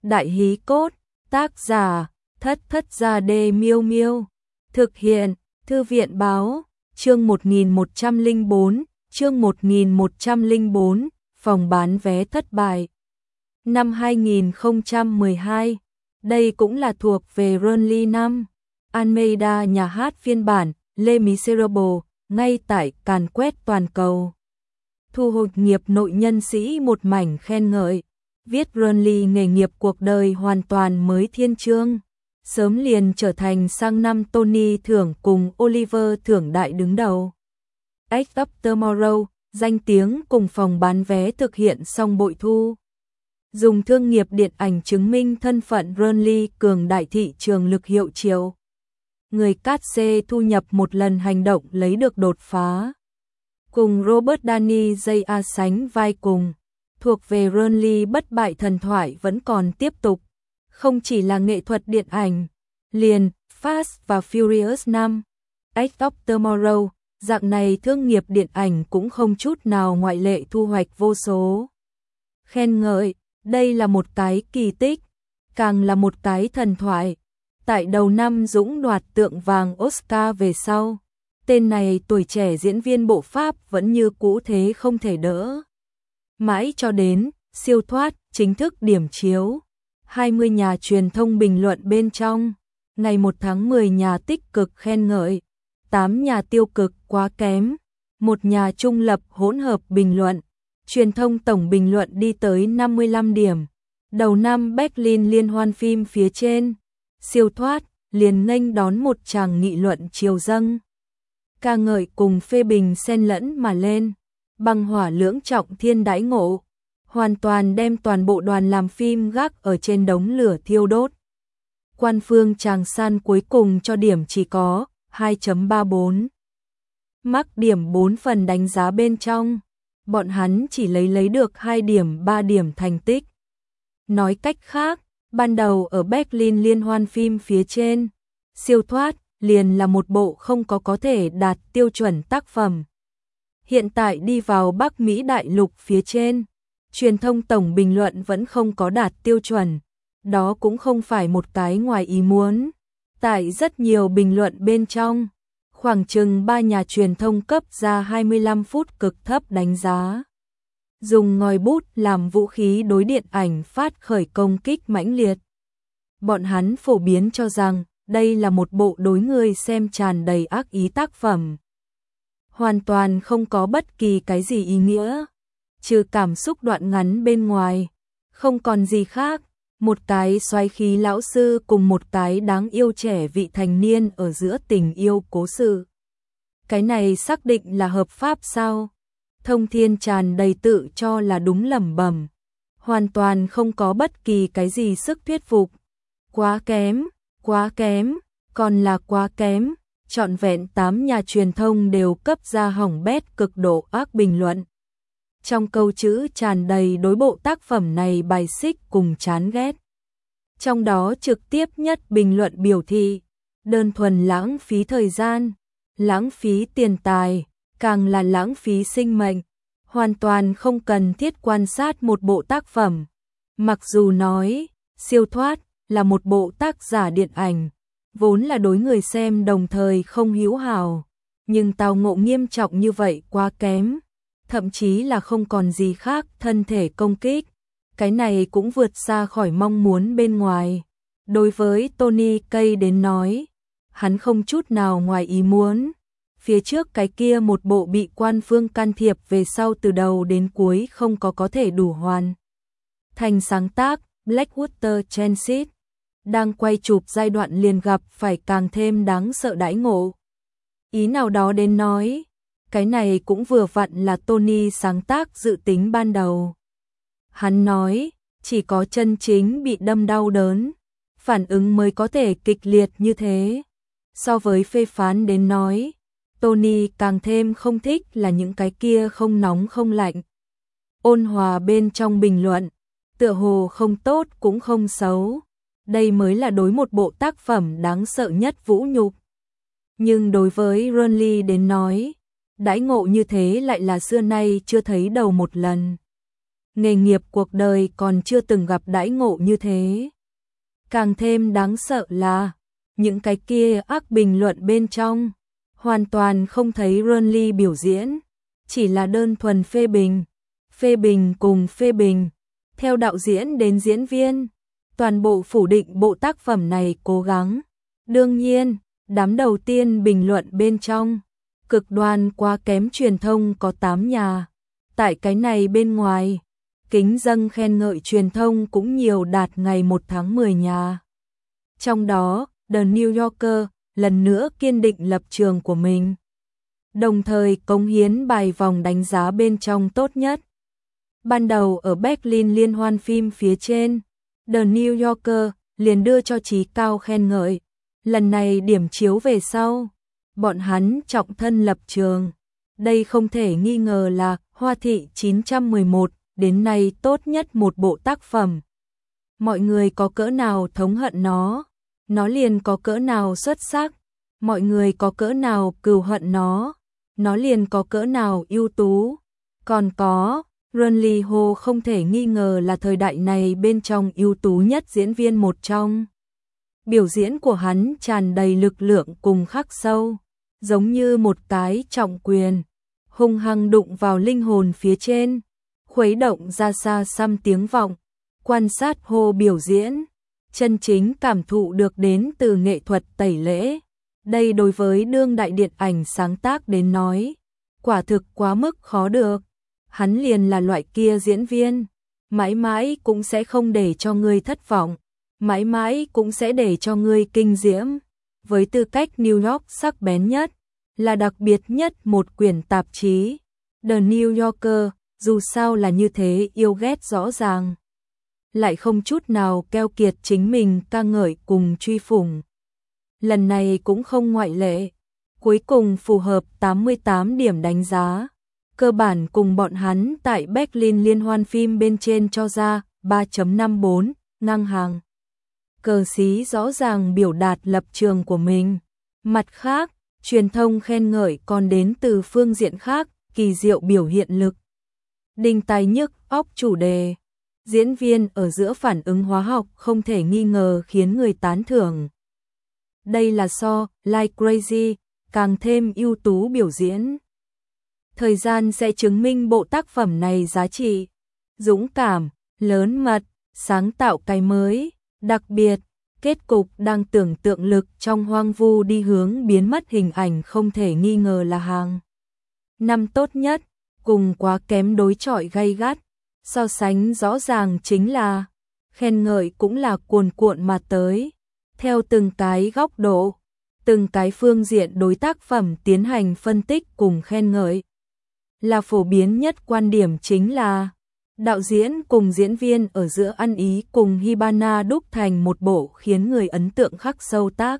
Đại hí cốt, tác giả, Thất Gia Đê Miêu Miêu. Thực hiện, Thư viện báo, chương 1104, chương 1104, phòng bán vé thất bại. Năm 2012, đây cũng là thuộc về Burnley năm. Almeida nhà hát phiên bản Les Miserables, ngay tại càn quét toàn cầu. Thu hồi nghiệp nội nhân sĩ một mảnh khen ngợi. Viết Burnley nghề nghiệp cuộc đời hoàn toàn mới thiên chương. Sớm liền trở thành sang năm Tony thưởng cùng Oliver thưởng đại đứng đầu. Edge of Tomorrow, danh tiếng cùng phòng bán vé thực hiện xong bội thu. Dùng thương nghiệp điện ảnh chứng minh thân phận Burnley cường đại thị trường lực hiệu triệu. Người cát xê thu nhập một lần hành động lấy được đột phá. Cùng Robert Downey Jr. sánh vai cùng. Thuộc về Burnley bất bại thần thoại vẫn còn tiếp tục. Không chỉ là nghệ thuật điện ảnh, liền Fast và Furious 5, Edge of Tomorrow, dạng này thương nghiệp điện ảnh cũng không chút nào ngoại lệ thu hoạch vô số khen ngợi. Đây là một cái kỳ tích, càng là một cái thần thoại. Tại đầu năm Dũng đoạt tượng vàng Oscar về sau, tên này tuổi trẻ diễn viên bộ Pháp vẫn như cũ thế không thể đỡ. Mãi cho đến siêu thoát chính thức điểm chiếu, 20 nhà truyền thông bình luận bên trong, ngày 1 tháng 10 nhà tích cực khen ngợi, 8 nhà tiêu cực quá kém, 1 nhà trung lập hỗn hợp bình luận, truyền thông tổng bình luận đi tới 55 điểm. Đầu năm Berlin liên hoan phim phía trên, siêu thoát liền nghênh đón một tràng nghị luận triều dâng. Ca ngợi cùng phê bình xen lẫn mà lên, băng hỏa lưỡng trọng thiên đãi ngộ, hoàn toàn đem toàn bộ đoàn làm phim gác ở trên đống lửa thiêu đốt. Quan phương Tràng San cuối cùng cho điểm chỉ có 2.34. Mắc điểm 4 phần đánh giá bên trong, bọn hắn chỉ lấy được 2 điểm 3 điểm thành tích. Nói cách khác, ban đầu ở Berlin liên hoan phim phía trên, siêu thoát liền là một bộ không có thể đạt tiêu chuẩn tác phẩm. Hiện tại đi vào Bắc Mỹ đại lục phía trên, truyền thông tổng bình luận vẫn không có đạt tiêu chuẩn. Đó cũng không phải một cái ngoài ý muốn. Tại rất nhiều bình luận bên trong, khoảng chừng 3 nhà truyền thông cấp ra 25 phút cực thấp đánh giá. Dùng ngòi bút làm vũ khí đối điện ảnh phát khởi công kích mãnh liệt. Bọn hắn phổ biến cho rằng đây là một bộ đối người xem tràn đầy ác ý tác phẩm. Hoàn toàn không có bất kỳ cái gì ý nghĩa, trừ cảm xúc đoạn ngắn bên ngoài, không còn gì khác. Một cái xoáy khí lão sư cùng một cái đáng yêu trẻ vị thành niên ở giữa tình yêu cố sự. Cái này xác định là hợp pháp sao? Thông Thiên tràn đầy tự cho là đúng lẩm bẩm, hoàn toàn không có bất kỳ cái gì sức thuyết phục. Quá kém, còn là quá kém. Trọn vẹn 8 nhà truyền thông đều cấp ra hỏng bét cực độ ác bình luận. Trong câu chữ tràn đầy đối bộ tác phẩm này bài xích cùng chán ghét. Trong đó trực tiếp nhất bình luận biểu thị, đơn thuần lãng phí thời gian, lãng phí tiền tài, càng là lãng phí sinh mệnh, hoàn toàn không cần thiết quan sát một bộ tác phẩm. Mặc dù nói, siêu thoát là một bộ tác giả điện ảnh, vốn là đối người xem đồng thời không hữu hảo, nhưng tao ngộ nghiêm trọng như vậy quá kém, thậm chí là không còn gì khác thân thể công kích. Cái này cũng vượt xa khỏi mong muốn bên ngoài. Đối với Tony Kaye đến nói, hắn không chút nào ngoài ý muốn. Phía trước cái kia một bộ bị quan phương can thiệp về sau từ đầu đến cuối không có thể đủ hoàn thành sáng tác. Blackwater Transit đang quay chụp giai đoạn liền gặp phải càng thêm đáng sợ đãi ngộ. Ý nào đó đến nói, cái này cũng vừa vặn là Tony sáng tác dự tính ban đầu. Hắn nói, chỉ có chân chính bị đâm đau đớn, phản ứng mới có thể kịch liệt như thế. So với phê phán đến nói, Tony càng thêm không thích là những cái kia không nóng không lạnh, ôn hòa bên trong bình luận, tựa hồ không tốt cũng không xấu. Đây mới là đối một bộ tác phẩm đáng sợ nhất vũ nhục. Nhưng đối với Burnley đến nói, đãi ngộ như thế lại là xưa nay chưa thấy đầu một lần. nghề nghiệp cuộc đời còn chưa từng gặp đãi ngộ như thế. Càng thêm đáng sợ là, những cái kia ác bình luận bên trong, hoàn toàn không thấy Renly biểu diễn, chỉ là đơn thuần phê bình cùng phê bình, theo đạo diễn đến diễn viên, toàn bộ phủ định bộ tác phẩm này cố gắng. Đương nhiên, đám đầu tiên bình luận bên trong, cực đoan quá kém truyền thông có 8 nhà, tại cái này bên ngoài, kính dâng khen ngợi truyền thông cũng nhiều đạt ngày 1 tháng 10 nhà. Trong đó, The New Yorker lần nữa kiên định lập trường của mình, đồng thời cống hiến bài vòng đánh giá bên trong tốt nhất. Ban đầu ở Berlin liên hoan phim phía trên, The New Yorker liền đưa cho chí cao khen ngợi. Lần này điểm chiếu về sau, bọn hắn trọng thân lập trường. Đây không thể nghi ngờ là Hoa thị 911 đến nay tốt nhất một bộ tác phẩm. Mọi người có cỡ nào thống hận nó liền có cỡ nào xuất sắc. Mọi người có cỡ nào cừu hận nó liền có cỡ nào ưu tú. Còn có, Renly Ho không thể nghi ngờ là thời đại này bên trong ưu tú nhất diễn viên một trong. Biểu diễn của hắn tràn đầy lực lượng cùng khắc sâu, giống như một cái trọng quyền, hung hăng đụng vào linh hồn phía trên, khuấy động ra xa xăm tiếng vọng. Quan sát Ho biểu diễn, chân chính cảm thụ được đến từ nghệ thuật tẩy lễ. Đây đối với đương đại điện ảnh sáng tác đến nói, quả thực quá mức khó được. Hắn liền là loại kia diễn viên, mãi mãi cũng sẽ không để cho ngươi thất vọng, mãi mãi cũng sẽ để cho ngươi kinh diễm. Với tư cách New York sắc bén nhất, là đặc biệt nhất một quyển tạp chí, The New Yorker, dù sao là như thế yêu ghét rõ ràng, lại không chút nào keo kiệt chính mình ca ngợi cùng truy phủng. Lần này cũng không ngoại lệ, cuối cùng phù hợp 88 điểm đánh giá. Cơ bản cùng bọn hắn tại Berlin liên hoan phim bên trên cho ra 3.54, ngang hàng. Cờ xí rõ ràng biểu đạt lập trường của mình. Mặt khác, truyền thông khen ngợi còn đến từ phương diện khác, kỳ diệu biểu hiện lực. Đinh tai nhức óc chủ đề. Diễn viên ở giữa phản ứng hóa học không thể nghi ngờ khiến người tán thưởng. Đây là so, Like Crazy, càng thêm ưu tú biểu diễn. Thời gian sẽ chứng minh bộ tác phẩm này giá trị, dũng cảm, lớn mật, sáng tạo cái mới, đặc biệt, kết cục đang tưởng tượng lực trong hoang vu đi hướng biến mất hình ảnh không thể nghi ngờ là hàng năm tốt nhất, cùng quá kém đối chọi gay gắt, so sánh rõ ràng chính là, khen ngợi cũng là cuồn cuộn mà tới, theo từng cái góc độ, từng cái phương diện đối tác phẩm tiến hành phân tích cùng khen ngợi. Là phổ biến nhất quan điểm chính là đạo diễn cùng diễn viên ở giữa ăn ý cùng Hibana đúc thành một bộ khiến người ấn tượng khắc sâu tác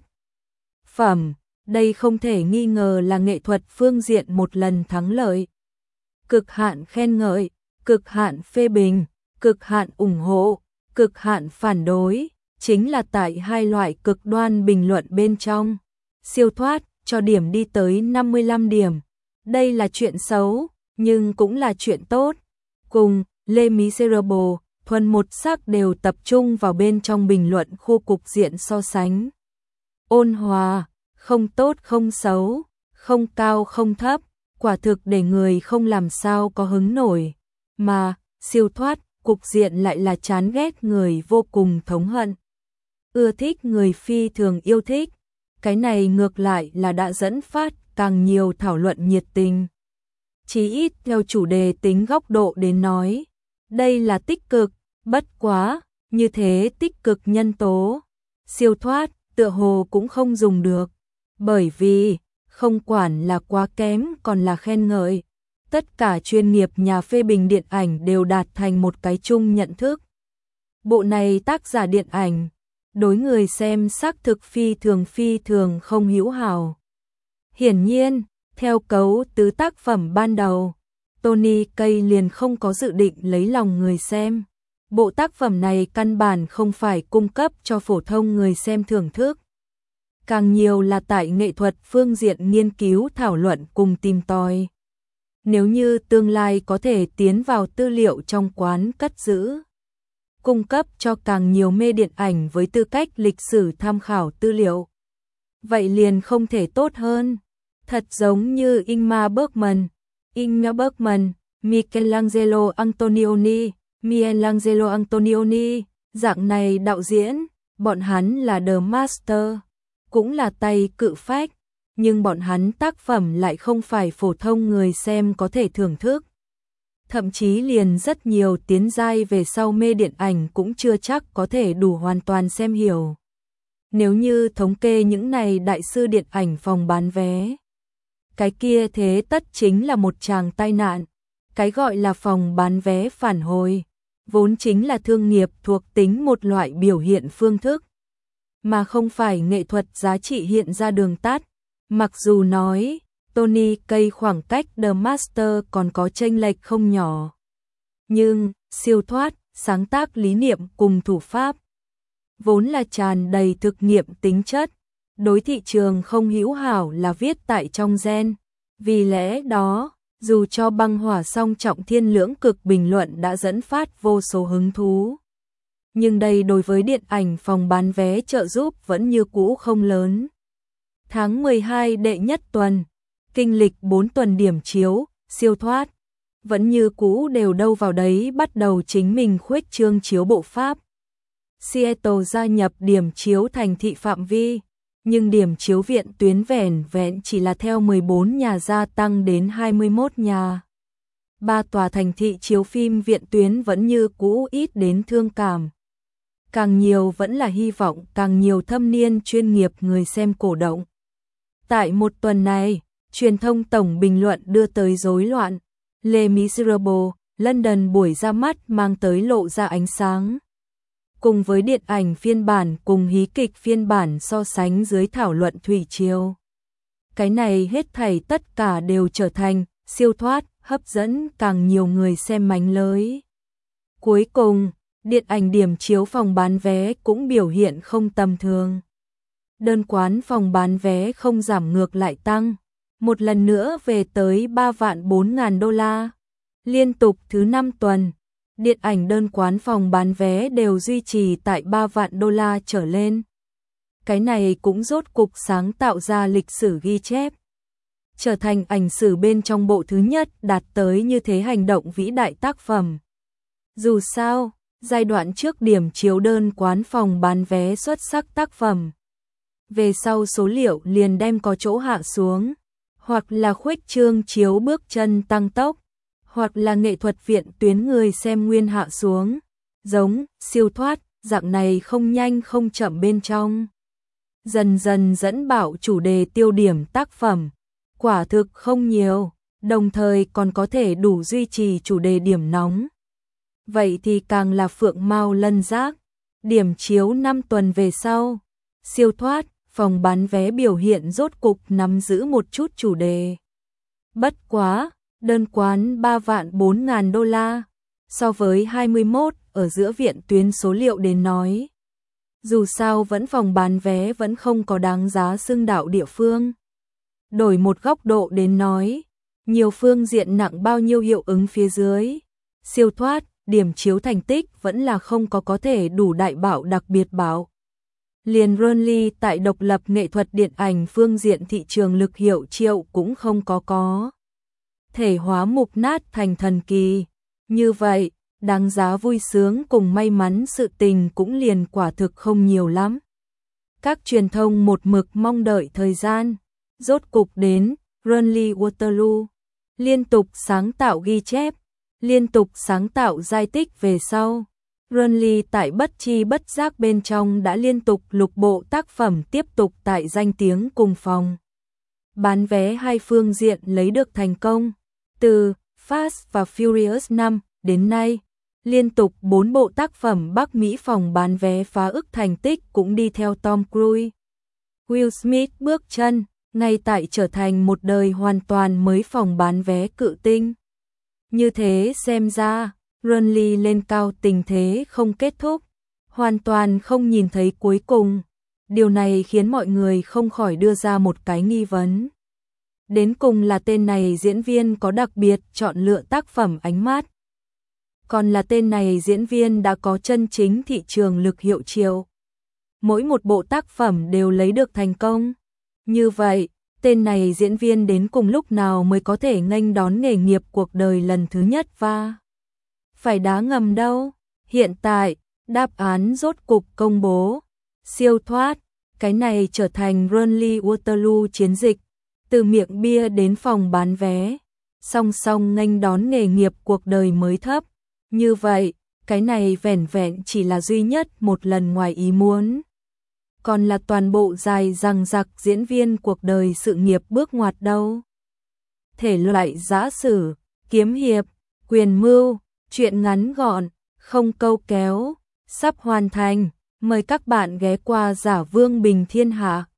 phẩm. Đây không thể nghi ngờ là nghệ thuật phương diện một lần thắng lợi. Cực hạn khen ngợi, cực hạn phê bình, cực hạn ủng hộ, cực hạn phản đối, chính là tại hai loại cực đoan bình luận bên trong. Siêu thoát, cho điểm đi tới 55 điểm. Đây là chuyện xấu, nhưng cũng là chuyện tốt. Cùng Les Miserables, thuần một sắc đều tập trung vào bên trong bình luận khu cục diện so sánh. Ôn hòa, không tốt không xấu, không cao không thấp, quả thực để người không làm sao có hứng nổi. Mà, siêu thoát, cục diện lại là chán ghét người vô cùng thống hận. Ưa thích người phi thường yêu thích. Cái này ngược lại là đã dẫn phát càng nhiều thảo luận nhiệt tình. Chí ít theo chủ đề tính góc độ đến nói, đây là tích cực, bất quá, như thế tích cực nhân tố, siêu thoát, tựa hồ cũng không dùng được, bởi vì, không quản là quá kém còn là khen ngợi, tất cả chuyên nghiệp nhà phê bình điện ảnh đều đạt thành một cái chung nhận thức. Bộ này tác giả điện ảnh, đối người xem xác thực phi thường không hữu hảo. Hiển nhiên, theo cấu tứ tác phẩm ban đầu, Tony Kaye liền không có dự định lấy lòng người xem. Bộ tác phẩm này căn bản không phải cung cấp cho phổ thông người xem thưởng thức. Càng nhiều là tại nghệ thuật phương diện nghiên cứu thảo luận cùng tìm tòi. Nếu như tương lai có thể tiến vào tư liệu trong quán cất giữ, cung cấp cho càng nhiều mê điện ảnh với tư cách lịch sử tham khảo tư liệu, vậy liền không thể tốt hơn. Thật giống như Ingmar Bergman, Michelangelo Antonioni, dạng này đạo diễn, bọn hắn là The Master, cũng là tay cự phách, nhưng bọn hắn tác phẩm lại không phải phổ thông người xem có thể thưởng thức. Thậm chí liền rất nhiều tiến giai về sau mê điện ảnh cũng chưa chắc có thể đủ hoàn toàn xem hiểu. Nếu như thống kê những này đại sư điện ảnh phòng bán vé, cái kia thế tất chính là một tràng tai nạn. Cái gọi là phòng bán vé phản hồi, vốn chính là thương nghiệp thuộc tính một loại biểu hiện phương thức, mà không phải nghệ thuật giá trị hiện ra đường tắt. Mặc dù nói, Tony cây khoảng cách The Master còn có chênh lệch không nhỏ, nhưng siêu thoát, sáng tác lý niệm cùng thủ pháp, vốn là tràn đầy thực nghiệm tính chất, đối thị trường không hữu hảo là viết tại trong gen. Vì lẽ đó, dù cho băng hỏa song trọng thiên lưỡng cực bình luận đã dẫn phát vô số hứng thú, nhưng đây đối với điện ảnh phòng bán vé trợ giúp vẫn như cũ không lớn. Tháng 12 đệ nhất tuần, kinh lịch 4 tuần điểm chiếu, siêu thoát, vẫn như cũ đều đâu vào đấy bắt đầu chính mình khuếch trương chiếu bộ Pháp. Seattle gia nhập điểm chiếu thành thị phạm vi, nhưng điểm chiếu viện tuyến vẻn vẹn chỉ là theo 14 nhà gia tăng đến 21 nhà. 3 tòa thành thị chiếu phim viện tuyến vẫn như cũ ít đến thương cảm. Càng nhiều vẫn là hy vọng càng nhiều thâm niên chuyên nghiệp người xem cổ động. Tại một tuần này, truyền thông tổng bình luận đưa tới rối loạn. Les Miserables, London buổi ra mắt mang tới lộ ra ánh sáng. Cùng với điện ảnh phiên bản cùng hí kịch phiên bản so sánh dưới thảo luận thủy triều. Cái này hết thảy tất cả đều trở thành siêu thoát, hấp dẫn càng nhiều người xem mánh lới. Cuối cùng, điện ảnh điểm chiếu phòng bán vé cũng biểu hiện không tầm thường. Đơn quán phòng bán vé không giảm ngược lại tăng, một lần nữa về tới 3.400.000 đô la. Liên tục thứ 5 tuần, điện ảnh đơn quán phòng bán vé đều duy trì tại 3 vạn đô la trở lên. Cái này cũng rốt cục sáng tạo ra lịch sử ghi chép, trở thành ảnh sử bên trong bộ thứ nhất đạt tới như thế hành động vĩ đại tác phẩm. Dù sao, giai đoạn trước điểm chiếu đơn quán phòng bán vé xuất sắc tác phẩm, về sau số liệu liền đem có chỗ hạ xuống, hoặc là khuếch trương chiếu bước chân tăng tốc, hoặc là nghệ thuật viện tuyến người xem nguyên hạ xuống, giống siêu thoát, dạng này không nhanh không chậm bên trong. Dần dần dẫn bảo chủ đề tiêu điểm tác phẩm, quả thực không nhiều, đồng thời còn có thể đủ duy trì chủ đề điểm nóng. Vậy thì càng là phượng mao lân giác, điểm chiếu 5 tuần về sau, siêu thoát, phòng bán vé biểu hiện rốt cục nắm giữ một chút chủ đề. Bất quá, đơn quán 3.400.000 đô la, so với 21 ở giữa viện tuyến số liệu đến nói. Dù sao vẫn phòng bán vé vẫn không có đáng giá xưng đạo địa phương. Đổi một góc độ đến nói, nhiều phương diện nặng bao nhiêu hiệu ứng phía dưới. Siêu thoát, điểm chiếu thành tích vẫn là không có thể đủ đại bảo đặc biệt bảo. Liền Burnley tại độc lập nghệ thuật điện ảnh phương diện thị trường lực hiệu triệu cũng không có. Thể hóa mục nát thành thần kỳ. Như vậy, đáng giá vui sướng cùng may mắn sự tình cũng liền quả thực không nhiều lắm. Các truyền thông một mực mong đợi thời gian, rốt cục đến, Burnley Waterloo, liên tục sáng tạo ghi chép, liên tục sáng tạo giai tích về sau. Burnley tại bất chi bất giác bên trong đã liên tục lục bộ tác phẩm tiếp tục tại danh tiếng cùng phòng bán vé hai phương diện lấy được thành công. Từ Fast và Furious 5 đến nay, liên tục 4 bộ tác phẩm Bắc Mỹ phòng bán vé phá ức thành tích cũng đi theo Tom Cruise. Will Smith bước chân, ngay tại trở thành một đời hoàn toàn mới phòng bán vé cự tinh. Như thế xem ra, Burnley lên cao tình thế không kết thúc, hoàn toàn không nhìn thấy cuối cùng. Điều này khiến mọi người không khỏi đưa ra một cái nghi vấn. Đến cùng là tên này diễn viên có đặc biệt chọn lựa tác phẩm ánh mắt. Còn là tên này diễn viên đã có chân chính thị trường lực hiệu triệu. Mỗi một bộ tác phẩm đều lấy được thành công. Như vậy, tên này diễn viên đến cùng lúc nào mới có thể nghênh đón nghề nghiệp cuộc đời lần thứ nhất và phải đá ngầm đâu? Hiện tại, đáp án rốt cục công bố. Siêu thoát, cái này trở thành Runly Waterloo chiến dịch, từ miệng bia đến phòng bán vé, song song nghênh đón nghề nghiệp cuộc đời mới thấp. Như vậy, cái này vẻn vẹn chỉ là duy nhất một lần ngoài ý muốn. Còn là toàn bộ dài dằng dặc diễn viên cuộc đời sự nghiệp bước ngoặt đâu. Thể loại giã sử, kiếm hiệp, quyền mưu, truyện ngắn gọn, không câu kéo, sắp hoàn thành. Mời các bạn ghé qua Giả Vương Bình Thiên Hạ.